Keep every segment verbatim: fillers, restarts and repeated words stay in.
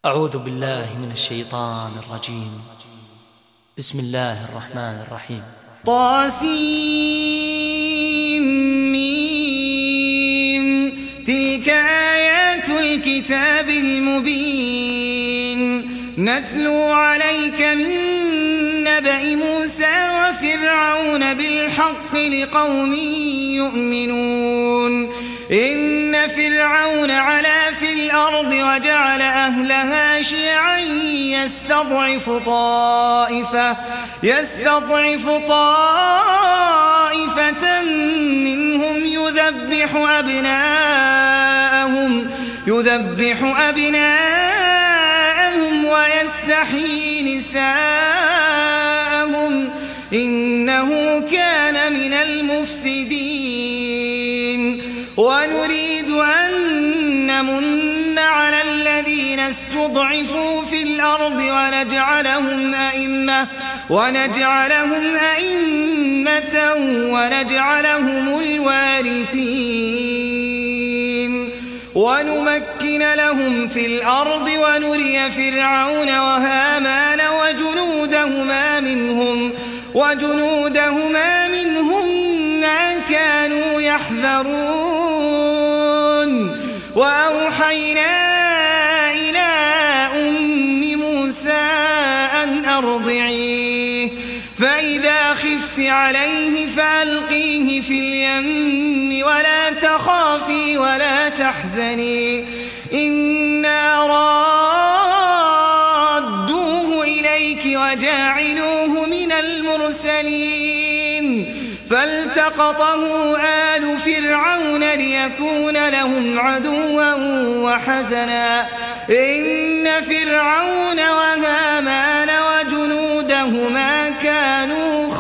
أعوذ بالله من الشيطان الرجيم. بسم الله الرحمن الرحيم. طاسيم تلك آيات الكتاب المبين نتلو عليك من نبأ موسى وفرعون بالحق لقوم يؤمنون. إن فرعون علا في الأرض وجعل أهلها شيعا يستضعف طائفة يستضعف طائفة منهم يذبح أبناءهم يذبح أبناءهم ويستحيي نساءهم إنه كان من المفسدين. ونريد أن نمن على الذين استضعفوا في الأرض ونجعلهم أئمة ونجعلهم أئمة ونجعلهم الوارثين ونمكن لهم في الأرض ونري فرعون وهامان وجنودهما منهم وجنودهما منهم ما كانوا يحذرون. وأوحينا إلى أم موسى أن أرضعيه فإذا خفت عليه فألقيه في اليم ولا تخافي ولا تحزني إنا رادوه إليك وجاعلوه من المرسلين. فالتقطه آل فرعون ليكون لهم عدوا وحزنا إن فرعون وهامان وجنودهما كانوا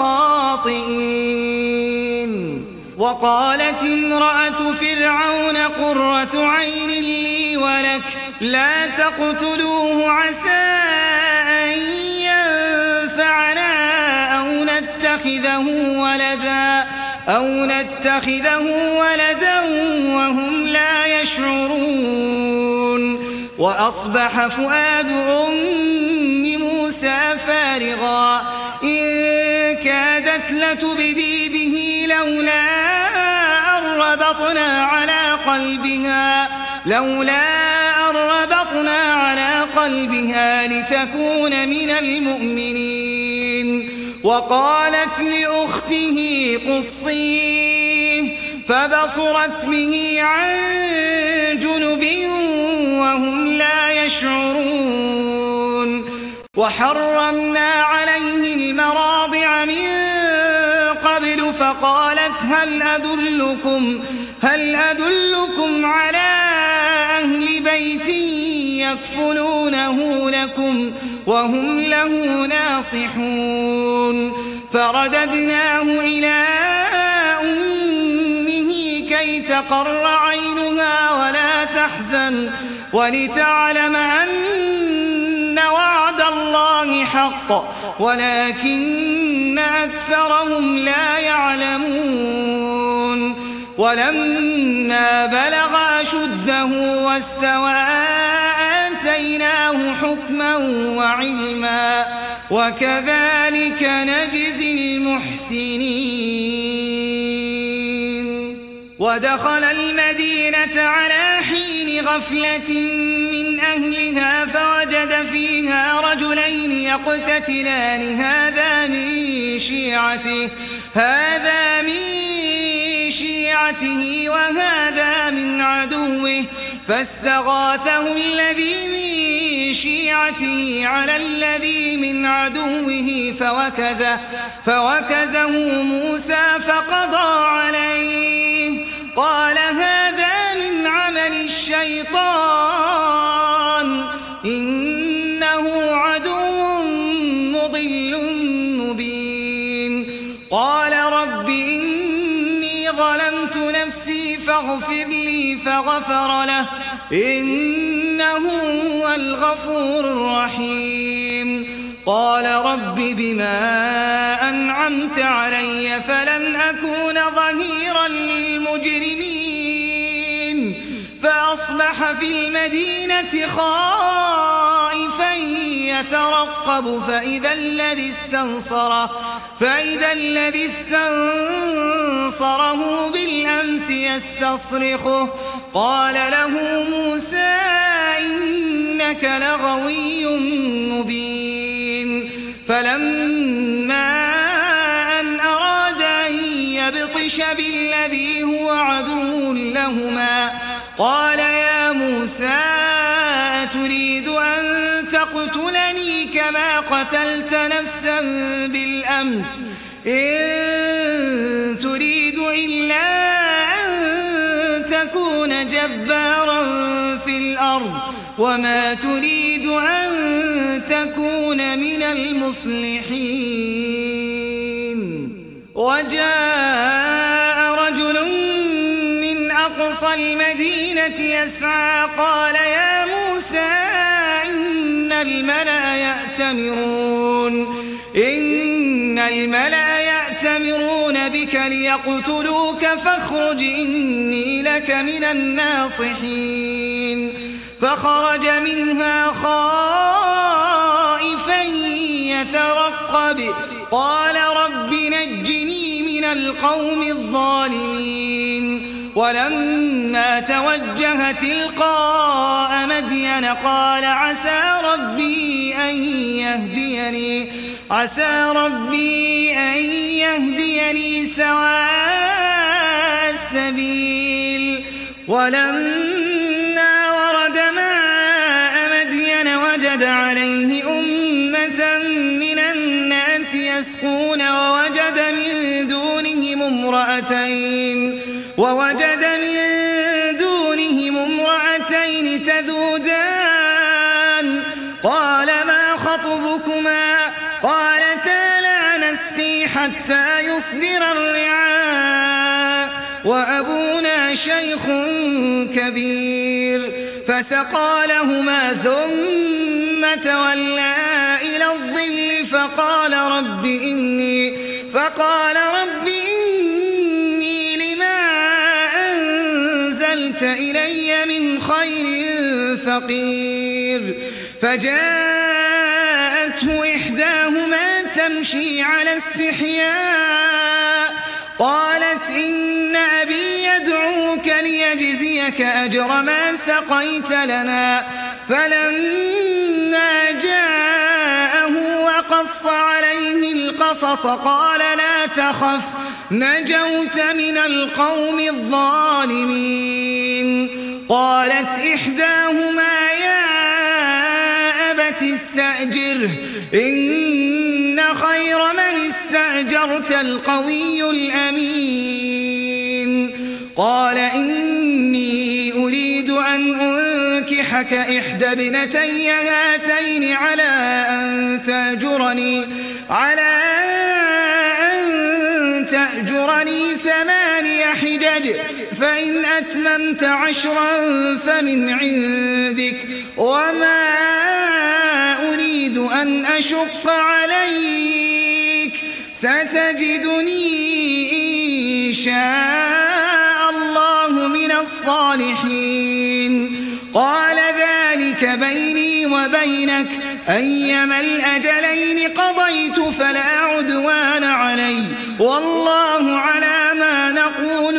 خاطئين. وقالت امرأة فرعون قرة عين لي ولك لا تقتلوه عسى أن ينفعنا أو نتخذه ولدا أو نتخذه ولدا وهم لا يشعرون. وأصبح فؤاد أم موسى فارغا إن كادت لتبدي به لولا أن ربطنا على قلبها لولا أن ربطنا على قلبها لتكون من المؤمنين. وقالت لأخته قصيه فبصرت به عن جنب وهم لا يشعرون. وحرمنا عليه المراضع من قبل فقالت هل أدلكم هل أدلكم على أهل بيت يكفلونه لكم وهم له ناصحون. فرددناه إلى أمه كي تقر عينها ولا تحزن ولتعلم أن وعد الله حق ولكن أكثرهم لا يعلمون. ولما بلغ أشده واستوى آتيناه حكما وعلما وكذلك نجزي المحسنين. ودخل المدينة على حين غفلة من أهلها فوجد فيها رجلين يقتتلان هذا من شيعته هذا من شيعته وهذا من عدوه فاستغاثه الذي من شيعته على الذي من عدوه فوكزه, فوكزه موسى فقضى عليه قال هذا من عمل الشيطان إنه عدو مضل مبين. قال رب إني ظلمت نفسي فاغفر لي فغفر له إنه هو الغفور الرحيم. قال رب بما أنعمت علي فلن أكون ظهيرا للمجرمين. فأصبح في المدينة خائفا يترقب فإذا الذي استنصره فإذا الذي استنصره بالأمس يستصرخه قال له موسى إنك لغوي مبين فلما أن أراد أن يبطش بالذي هو عدو لهما قال يا موسى أتريد أن تقتلني كما قتلت نفسا بالأمس إن تريد إلا أن تكون جبارا في الأرض وما تريد أن تكون من المصلحين وجاء رجل من أقصى المدينة يسعى قال يا موسى إن الملأ يأتمرون إن الملأ يأتمرون بك ليقتلوك فاخرج إني لك من الناصحين فخرج منها خائفا يترقب قال رب نجني من القوم الظالمين ولما توجه تلقاء مدين قال عسى ربي أن يهديني عسى ربي أن يهديني سواء السبيل ولما ورد ماء مدين وجد عليه أمة من الناس يسقون ووجد من دونهم امرأتين ووجد من دونهم امرأتين تذودان قال ما خطبكما قالتا لا نسقي حتى يصدر الرعاء وأبونا شيخ كبير فسقى لهما ثم تولى إلى الظل فقال رب إني فقال رب إني لما أنزلت إلي من خير فقير فجاءته إحداهما تمشي على استحياء قالت إن أبي يدعوك ليجزيك أجر ما سقيت لنا فلما جاءه وقص عليه القصص قال لا تخف نجوت من القوم الظالمين قالت إحداهما يا أبت استأجره إن خير من استأجرت القوي الأمين قال إني أريد أن أنكحك إحدى ابنتي هاتين على أن تأجرني على أن تأجرني ثماني حجج فإن أتممت عشرا فمن عندك وما أريد أن أشق عليك ستجدني إن شاء الله من الصالحين قال ذلك بيني وبينك أيما الأجلين قضيت فلا عدوان علي والله على ما نقول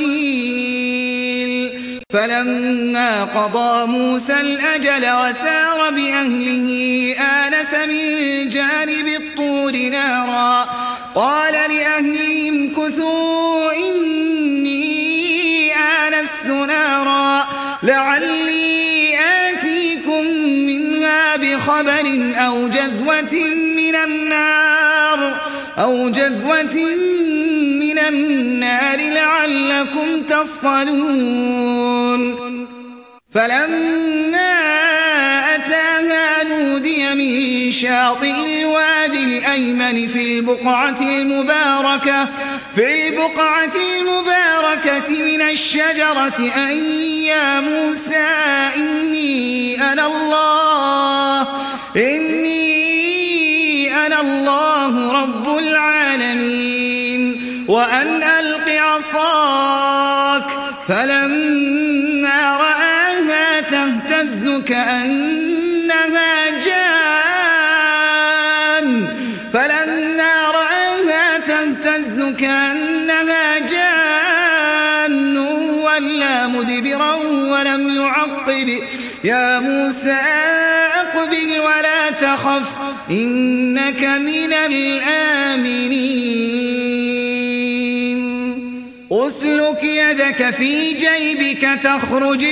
وكيل فلما قضى موسى الأجل وسار بأهله آنس من جانب الطور نارا قال لأهلهم كثوا إني آنست نارا لعلي آتيكم منها بخبر أو جذوة من النار أو جذوة من النار لعلكم تصطلون فلما أتاها نودي من شاطئ الوادي الأيمن في البقعة المباركة في البقعة المباركة من الشجرة أن يا موسى إني أنا الله إني أنا الله رب العالمين وأن ألق عصاك فلما رآها تهتز كأنها جان يا موسى أقبل ولا تخف إنك من الآمنين أسلك يدك في جيبك تخرج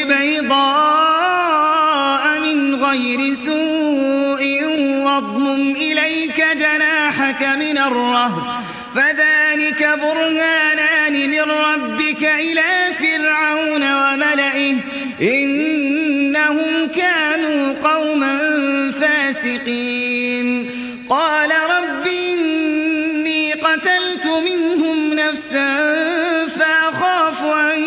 بيضاء من غير سوء واضمم إليك جناحك من الرهب فذلك برهانان من ربك إلى فرعون وملئه إنهم كانوا قوما فاسقين قال رب إني قتلت منهم نفسا فأخاف أن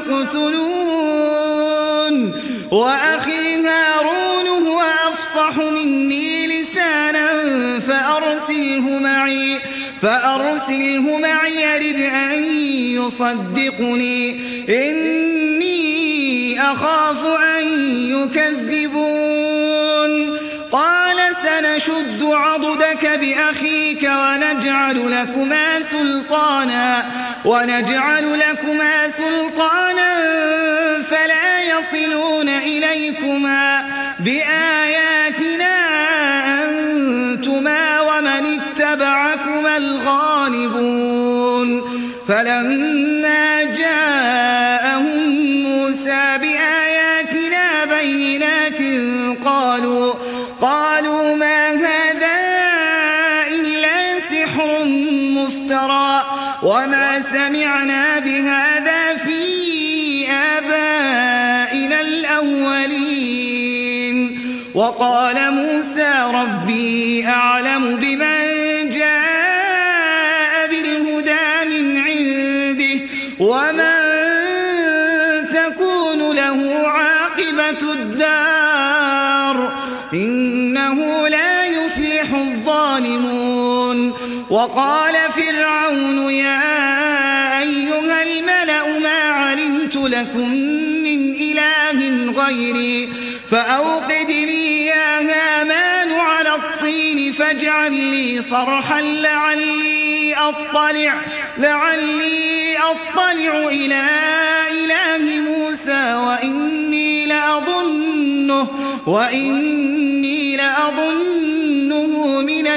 يقتلون وأخي هارون هو أفصح مني لسانا فأرسله معي فأرسله معي يرد أن يصدقني إني أخاف أن يكذبون قال سنشد عضدك بأخيك ونجعل لكما سلطانا ونجعل لكما سلطانا فلا يصلون إليكما بآياتنا أنتما ومن اتبعكما الغالبون فلما جاءهم موسى بآياتنا بينات قالوا قالوا ما هذا إلا سحر مفترى وما سمعنا بهذا في آبائنا الأولين وقال موسى ربي أعلم بمن جاء بالهدى من عنده ومن تكون له عاقبة الدار إنه لا يفلح الظالمون وقال فرعون يا أيها الملأ ما علمت لكم من إله غيري فأوقد لي يا هامان على الطين فاجعل لي صرحا لعلي أطلع لعلي أطلع إلى إله موسى وإني لأظنه وإني لأظنه من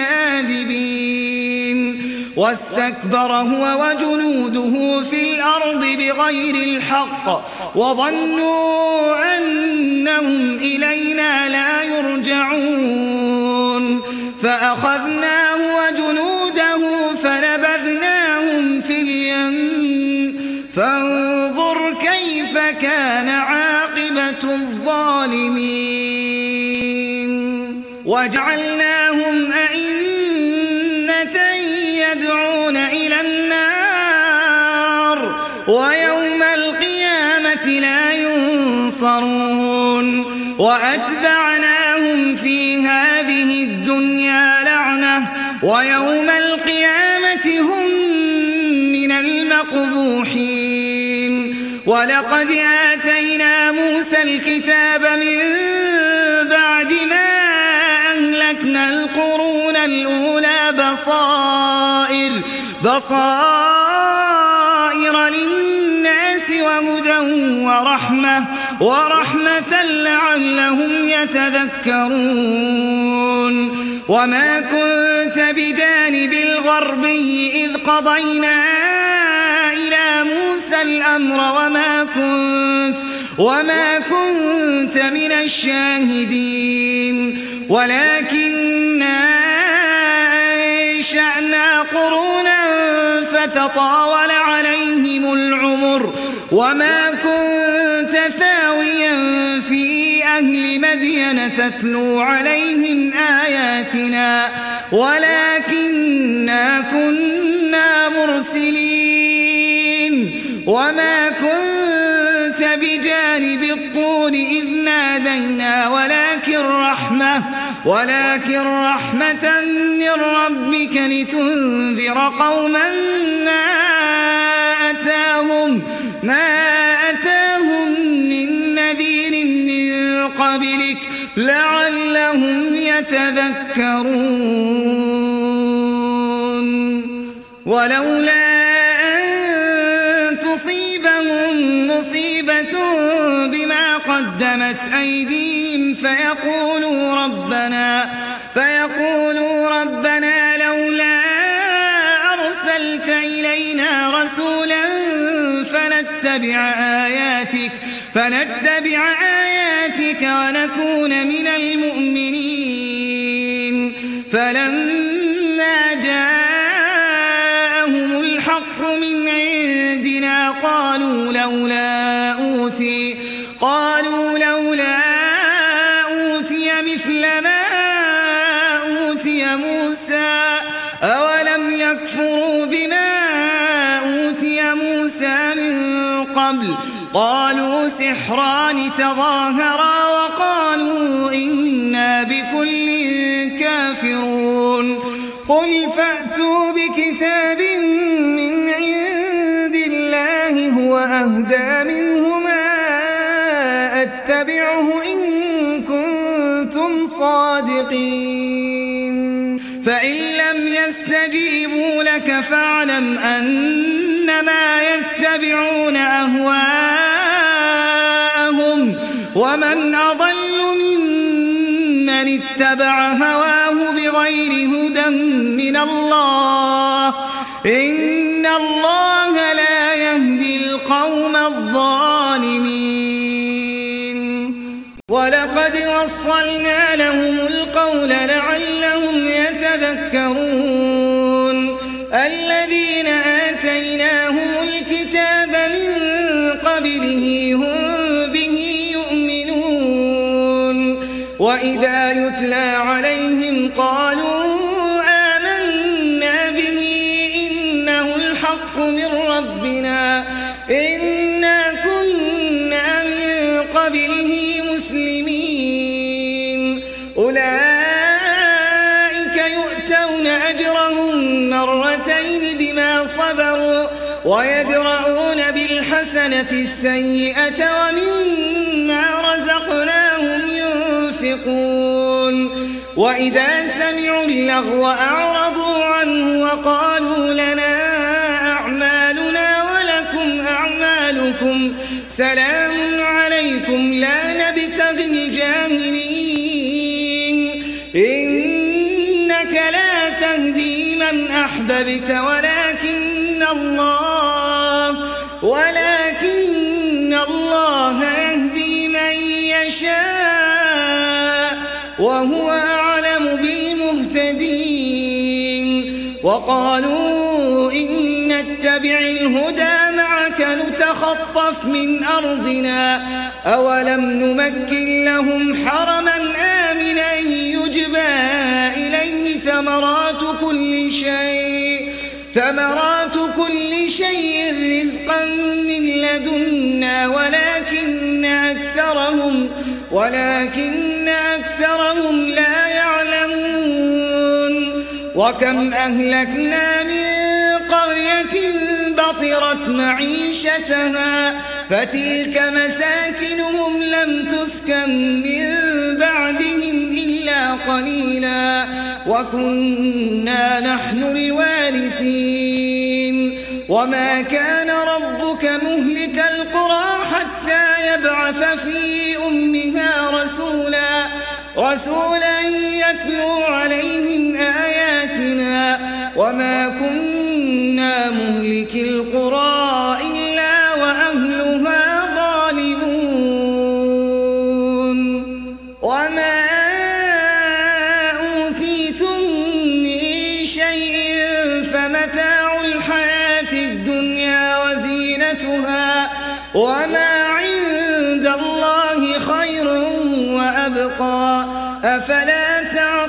الكاذبين واستكبر هو وجنوده في الأرض بغير الحق وظنوا أنهم إلينا لا يرجعون فأخذناه وجنوده فنبذناهم في اليم فانظر كيف كان عاقبة الظالمين وجعلناهم أئمة يدعون إلى النار ويوم القيامة لا ينصرون وأتبعناهم في هذه الدنيا لعنة ويوم القيامة هم من المقبوحين ولقد آتينا موسى الكتاب من بعد ما أهلكنا القرون الأولى بصائر بصائر للناس وهدى ورحمة ورحمة لعلهم يتذكرون وما كنت بجانب الغربي إذ قضينا إلى موسى الأمر وما كنت وما كنت من الشاهدين ولكننا أنشأنا قرونا فتطاول عليهم العمر وما كنت ثاويا في أهل مدين تتلو عليهم آياتنا ولكننا كنا مرسلين وما كنت بجانب الطور إذ نادينا ولكن رحمة ولكن رحمة من ربك لتنذر قوما ما أتاهم ما أتاهم من نذير من قبلك لعلهم يتذكرون ولولا أن تصيبهم مصيبة بما قدمت أيديهم فيقولوا ربنا فيقولوا ربنا لولا أرسلت إلينا رسولا فنتبع آياتك فنتبع آياتك ونكون من المؤمنين فلما جاءهم الحق من عندنا قالوا لولا أوتي قالوا لولا أوتي مثل ما أوتي موسى أولم يكفروا بما أوتي موسى من قبل قالوا سحران تظاهرا وقالوا إنا بكل كافرون قل فأتوا بكتاب من عند الله هو أهدى منهما أتبعه إن كنتم صادقين فإن لم يستجيبوا لك فاعلم أنما يتبعون أهواءهم ومن أضل ممن اتبع هواه بغير هدى من الله إن الله لا يهدي القوم الظالمين ولقد وصلنا لهم القول لعلهم يتذكرون الذين آتيناهم الكتاب من قبله هم به يؤمنون وإذا يتلى عليهم قالوا آمنا به إنه الحق من ربنا إنا كنا من قبله مسلمين أولئك يؤتون أجرهم مرتين بما صبروا ويدرؤون بالحسنة السيئة ومما رزقناهم ينفقون وإذا سمعوا اللغو أعرضوا عنه وقالوا لنا أعمالنا ولكم أعمالكم سلام عليكم لا نبتغي الجاهلين إنك لا تهدي من أحببت ولكن الله ولكن الله يهدي من يشاء وهو أعلم بالمهتدين وقالوا إن نتبع الهدى معك نتخطف من أرضنا أولم نمكن لهم حرما آمنا يجبى إليه ثمرات كل شيء ثمرات كل شيء رزقا من لدنا ولكن أكثرهم ولكن أكثرهم لا يعلمون وكم أهلكنا من قرية بطرت معيشتها فتلك مساكنهم لم تسكن من بعدهم إلا قليلا وكنا نحن الوارثين وما كان ربك مهلك القرى حتى يبعث في أمها رسولا رسولا يتلو عليهم آياتنا وما كنا مهلك القرى إلا وأهلها ظالمون وما أوتيتم من شيء فمتاع الحياة الدنيا وزينتها وما عند الله خير وأبقى أفلا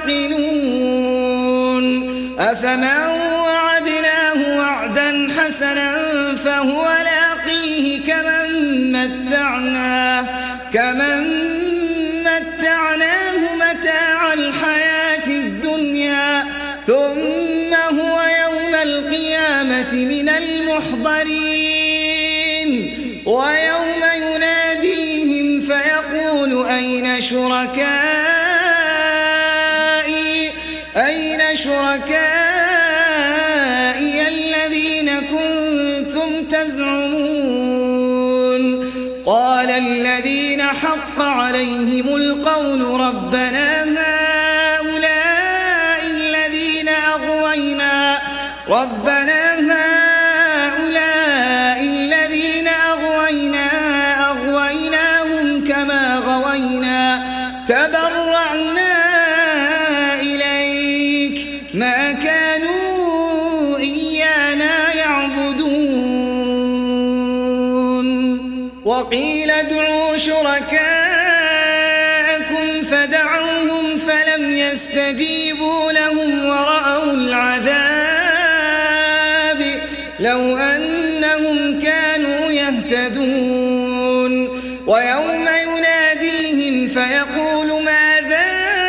تعقلون أفمن وعدناه وعدا حسنا فهو لاقيه كمن متعناه كمن متعناه متاع الحياة الدنيا ثم هو يوم القيامة من المحضرين ويوم يناديهم فيقول أين شركائي أين شركائي الذين كنتم تزعمون قال الذين فحق عليهم القول ربنا هؤلاء الذين أغوينا ربنا هؤلاء الذين أغوينا أغويناهم كما غوينا تبرأنا إليك ما كانوا إيانا يعبدون وقيل ادعوا شركاءكم فدعوهم فلم يستجيبوا لهم ورأوا العذاب لو أنهم كانوا يهتدون ويوم يناديهم فيقول ماذا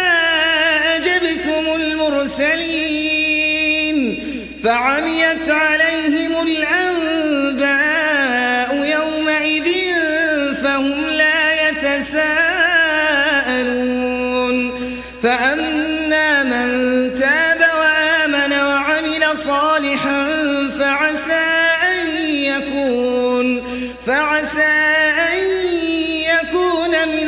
أجبتم المرسلين فعميت عليهم الأنباء يومئذ فهم لا يتساءلون فأما من تاب وآمن وعمل صالحا فعسى أن يكون فعسى أن يكون من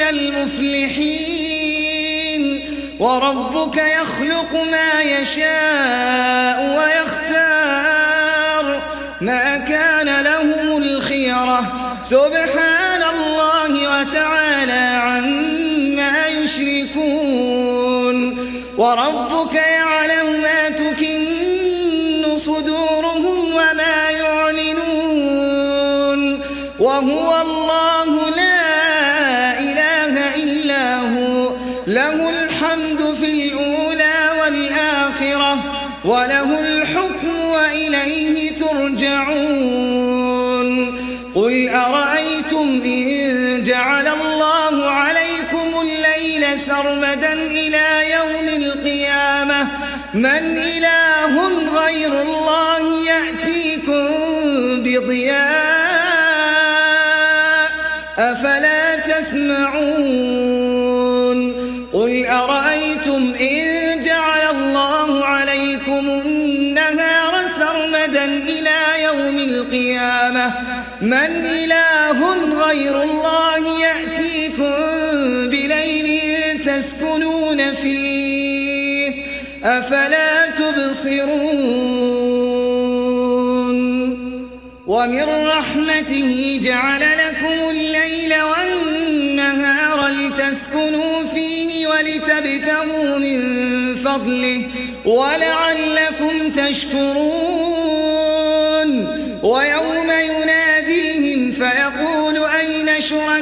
المفلحين وربك يخلق ما يشاء ويختار ما كان لهم الخيرة سبحان الله وتعالى عما يشركون وربك يعلم ما تكن صدورهم وما يعلنون وهو الله لا إله إلا هو له الحمد في الأولى والآخرة وله الحكم وإليه ترجعون قل أرأيتم إن جعل الله عليكم الليل سرمدا إلى يوم القيامة من إله غير الله يأتيكم بضياء أفلا تسمعون قل أرأيتم إن جعل الله عليكم النهار سرمدا إلى يوم القيامة من إله غير الله يأتيكم بليل تسكنون فيه أفلا تبصرون ومن رحمته جعل لكم الليل والنهار لتسكنوا فيه ولتبتغوا من فضله ولعلكم تشكرون ويوم يناديهم فيقول أين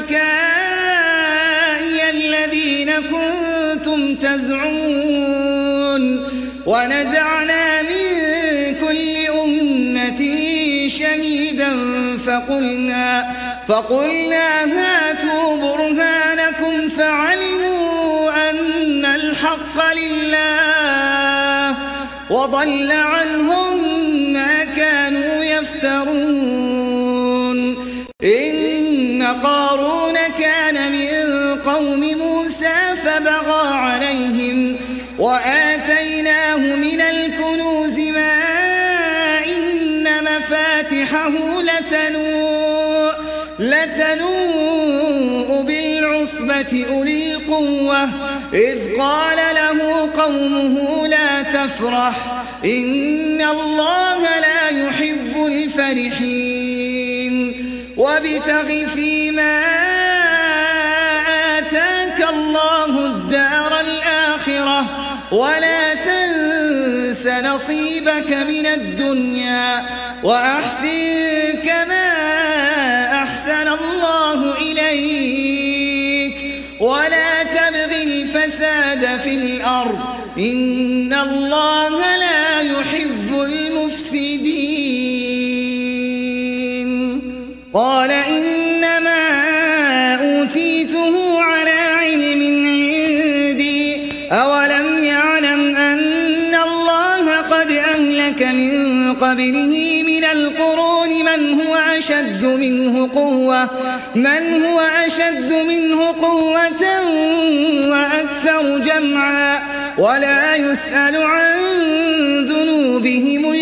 شركائي الذين كنتم تزعمون ونزعنا من كل أمة شهيدا فقلنا فقلنا هاتوا برهانكم فعلموا أن الحق لله وضل عنهم ما كانوا يفترون إن قارون كان من قوم موسى فبغى عليهم وآتيناه من الكنوز ما إن مفاتحه لتنوء لتنوء بالعصبة أولي القوة إذ قال له قومه لا تفرح إن الله لا يحب الفرحين وابتغ فيما آتاك الله الدار الآخرة ولا تنس نصيبك من الدنيا وأحسن كما أحسن الله إليك ولا تبغ الفساد في الأرض إن الله لا يحب المفسدين قال إنما أوتيته على علم عندي أولم يعلم أن الله قد أهلك من قبله من القرون من هو أشد منه قوة من هو أشد منه قوة وأكثر جمعا ولا يسأل عن ذنوبهم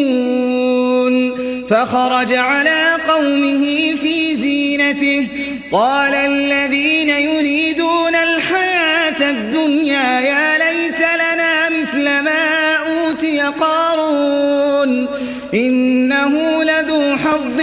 المجرمون فخرج على قومه في زينته قال الذين يريدون الحياة الدنيا يا ليت لنا مثل ما أوتي قارون إنه لذو حظ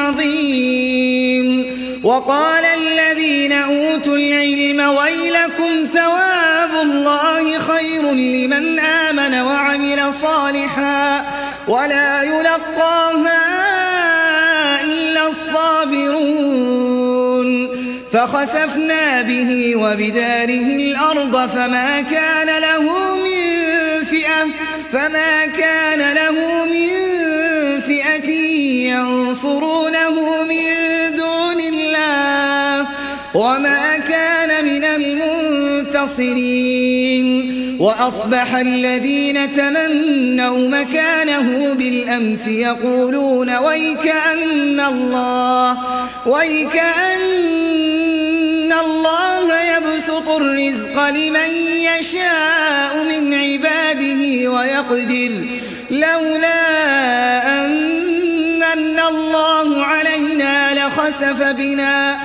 عظيم. وقال الذين أوتوا العلم ويلكم ثواب الله خير لمن آمن وعمل صالحا ولا يلقاها إلا الصابرون. فخسفنا به وبداره الأرض فما كان له من فئة فما كان له من فئة ينصرونه من دون الله وما كان من المنتصرين. وأصبح الذين تمنوا مكانه بالأمس يقولون ويكأن الله ويكأن الله يبسط الرزق لمن يشاء من عباده ويقدر لولا أن الله علينا لخسف بنا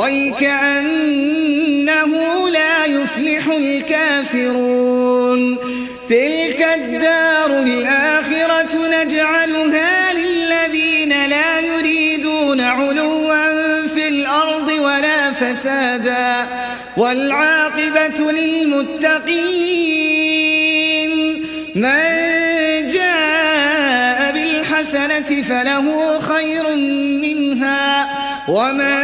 ويكأنه لا يفلح الكافرون. تلك الدار الآخرة نجعلها للذين لا يريدون علوا في الأرض ولا فسادا والعاقبة للمتقين. من جاء بالحسنة فله خير منها ومن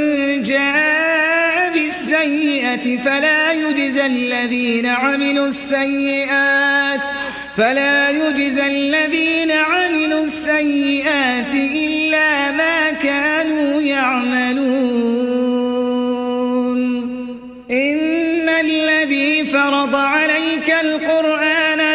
جاء بالسيئة فلا يجزى الذين عملوا السيئات فلا يجزى الذين عملوا السيئات إلا ما كانوا يعملون. إن الذي فرض عليك القرآن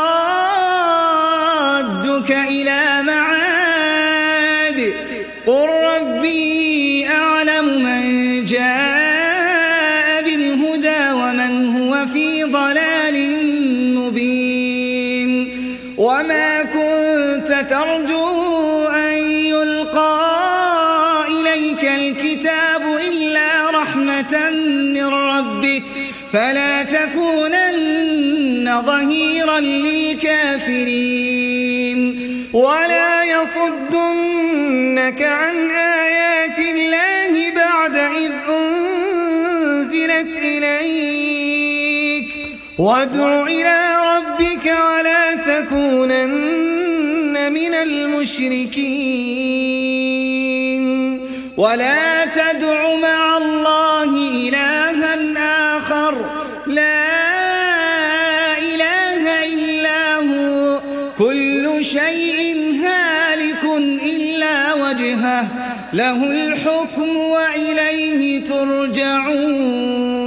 لرادك إلى معاد قل ربي أعلم من جاء بالهدى ومن هو في ضلال مبين. وما كنت ترجو أن يلقى إليك الكتاب إلا رحمة من ربك فلا تكونن ظهيرا للكافرين. ولا يصدنك عن آيات الله بعد إذ أنزلت إليك وادع إلى ربك ولا تكونن من المشركين. ولا تدع مع الله إلها آخر لا إله إلا هو كل شيء هالك إلا وجهه له الحكم وإليه ترجعون.